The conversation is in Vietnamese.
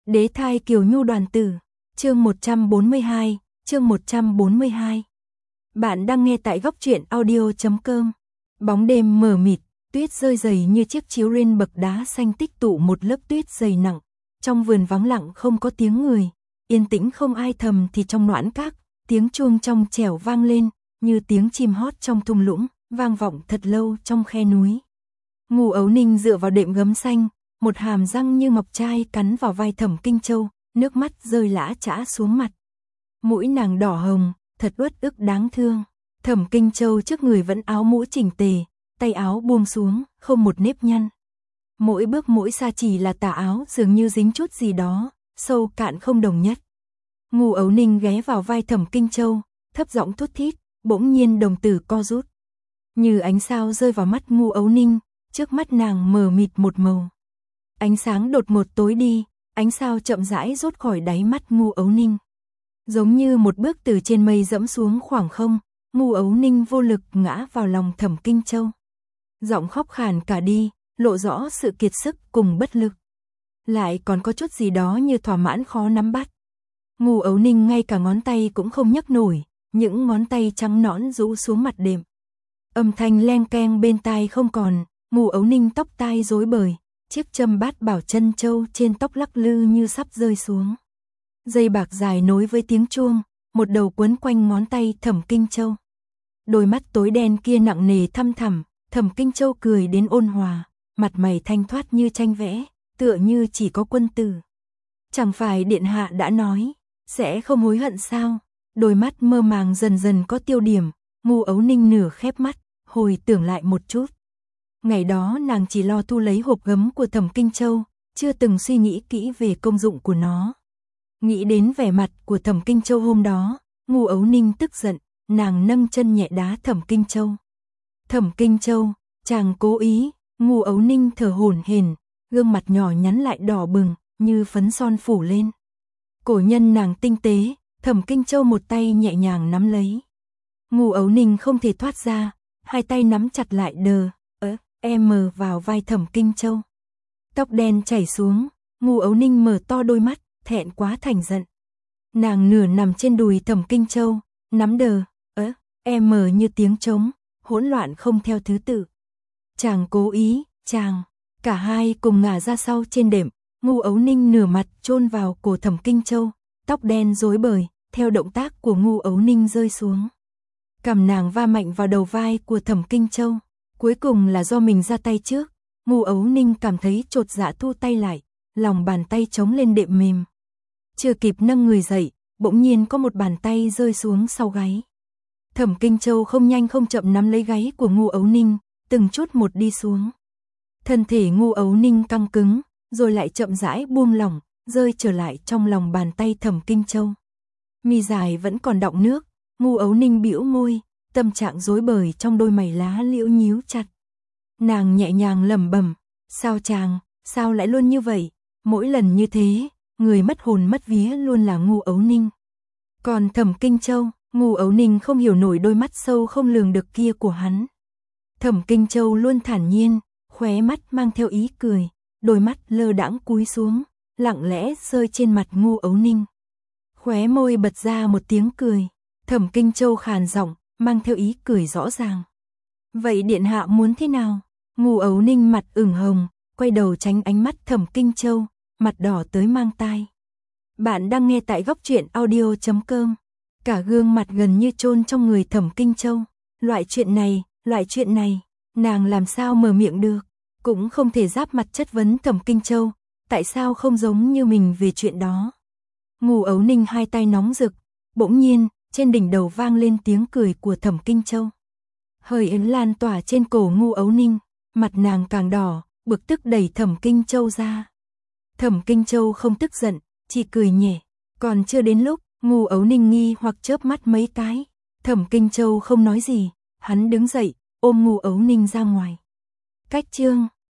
Đế thai Kiều Nhu đoàn tử, chương 142, chương 142. Bạn đang nghe tại góc truyện audio.com. Bóng đêm mờ mịt, tuyết rơi dày như chiếc chiếu lên bậc đá xanh tích tụ một lớp tuyết dày nặng. Trong vườn vắng lặng không có tiếng người, yên tĩnh không ai thầm thì trong noãn các, tiếng chuông trong trẻo vang lên, như tiếng chim hót trong thung lũng, vang vọng thật lâu trong khe núi. Ngô Ấu Ninh dựa vào đệm gấm xanh, một hàm răng như ngọc trai cắn vào vai Thẩm Kinh Châu, nước mắt rơi lã chã xuống mặt. Mũi nàng đỏ hồng, thật uất ức đáng thương. Thẩm Kinh Châu trước người vẫn áo mũ chỉnh tề, tay áo buông xuống, không một nếp nhăn. Mỗi bước mỗi xa chỉ là tà áo dường như dính chút gì đó, sâu cạn không đồng nhất. Ngô Ấu Ninh ghé vào vai Thẩm Kinh Châu, thấp giọng thút thít, bỗng nhiên đồng tử co rút. Như ánh sao rơi vào mắt Ngô Ấu Ninh, trước mắt nàng mờ mịt một màu. Ánh sáng đột ngột tối đi, ánh sao chậm rãi rút khỏi đáy mắt Ngô Ấu Ninh. Giống như một bước từ trên mây dẫm xuống khoảng không, Ngô Ấu Ninh vô lực ngã vào lòng Thẩm Kinh Châu. Giọng khóc khàn cả đi, lộ rõ sự kiệt sức cùng bất lực. Lại còn có chút gì đó như thỏa mãn khó nắm bắt. Ngô Ấu Ninh ngay cả ngón tay cũng không nhấc nổi, những ngón tay trắng nõn rũ xuống mặt đệm. Âm thanh leng keng bên tai không còn, Ngô Ấu Ninh tóc tai rối bời, chiếc châm bát bảo chân châu trên tóc lắc lư như sắp rơi xuống. Dây bạc dài nối với tiếng chuông, một đầu quấn quanh ngón tay Thẩm Kinh Châu. Đôi mắt tối đen kia nặng nề thăm thẳm, Thẩm Kinh Châu cười đến ôn hòa, mặt mày thanh thoát như tranh vẽ, tựa như chỉ có quân tử. Chẳng phải điện hạ đã nói, sẽ không hối hận sao? Đôi mắt mơ màng dần dần có tiêu điểm, Ngô Ấu Ninh nửa khép mắt, hồi tưởng lại một chút. Ngày đó nàng chỉ lo thu lấy hộp gấm của Thẩm Kinh Châu, chưa từng suy nghĩ kỹ về công dụng của nó. Nghĩ đến vẻ mặt của Thẩm Kinh Châu hôm đó, Ngô Ấu Ninh tức giận, nàng nâng chân nhẹ đá Thẩm Kinh Châu. Thẩm Kinh Châu, chàng cố ý. Ngô Ấu Ninh thở hổn hển, gương mặt nhỏ nhắn lại đỏ bừng, như phấn son phủ lên. Cổ nhân nàng tinh tế, Thẩm Kinh Châu một tay nhẹ nhàng nắm lấy. Ngô Ấu Ninh không thể thoát ra, hai tay nắm chặt lại vào vai Thẩm Kinh Châu. Tóc đen chảy xuống, Ngô Ấu Ninh mở to đôi mắt, thẹn quá thành giận. Nàng nửa nằm trên đùi Thẩm Kinh Châu, nắm như tiếng trống, hỗn loạn không theo thứ tự. Chàng cố ý, chàng. Cả hai cùng ngả ra sau trên đệm, Ngô Ấu Ninh nửa mặt chôn vào cổ Thẩm Kinh Châu, tóc đen rối bời, theo động tác của Ngô Ấu Ninh rơi xuống. Cằm nàng va mạnh vào đầu vai của Thẩm Kinh Châu, cuối cùng là do mình ra tay trước. Ngô Ấu Ninh cảm thấy chột dạ thu tay lại, lòng bàn tay chống lên đệm mềm. Chưa kịp nâng người dậy, bỗng nhiên có một bàn tay rơi xuống sau gáy. Thẩm Kinh Châu không nhanh không chậm nắm lấy gáy của Ngô Ấu Ninh, từng chút một đi xuống. Thân thể Ngô Ấu Ninh căng cứng, rồi lại chậm rãi buông lỏng, rơi trở lại trong lòng bàn tay Thẩm Kinh Châu. Mi dài vẫn còn đọng nước, Ngô Ấu Ninh bĩu môi, tâm trạng rối bời trong đôi mày lá liễu nhíu chặt. Nàng nhẹ nhàng lẩm bẩm, sao chàng, sao lại luôn như vậy? Mỗi lần như thế, người mất hồn mất vía luôn là Ngô Ấu Ninh. Còn Thẩm Kinh Châu, Ngô Ấu Ninh không hiểu nổi đôi mắt sâu không lường được kia của hắn. Thẩm Kinh Châu luôn thản nhiên, khóe mắt mang theo ý cười, đôi mắt lơ đãng cúi xuống, lặng lẽ rơi trên mặt Ngô Ấu Ninh. Khóe môi bật ra một tiếng cười, Thẩm Kinh Châu khàn giọng, mang theo ý cười rõ ràng. Vậy điện hạ muốn thế nào? Ngô Ấu Ninh mặt ửng hồng, quay đầu tránh ánh mắt Thẩm Kinh Châu, mặt đỏ tới mang tai. Bạn đang nghe tại góc truyện audio.com. Cả gương mặt gần như chôn trong người Thẩm Kinh Châu. Loại chuyện này, nàng làm sao mở miệng được, cũng không thể giáp mặt chất vấn Thẩm Kinh Châu, tại sao không giống như mình về chuyện đó. Ngô Ấu Ninh hai tay nóng rực, bỗng nhiên, trên đỉnh đầu vang lên tiếng cười của Thẩm Kinh Châu. Hơi ấm lan tỏa trên cổ Ngô Ấu Ninh, mặt nàng càng đỏ, bực tức đẩy Thẩm Kinh Châu ra. Thẩm Kinh Châu không tức giận, chỉ cười nhẹ, còn chưa đến lúc, Ngô Ấu Ninh nghi hoặc chớp mắt mấy cái. Thẩm Kinh Châu không nói gì, hắn đứng dậy, ôm Ngô Ấu Ninh ra ngoài. Cách chương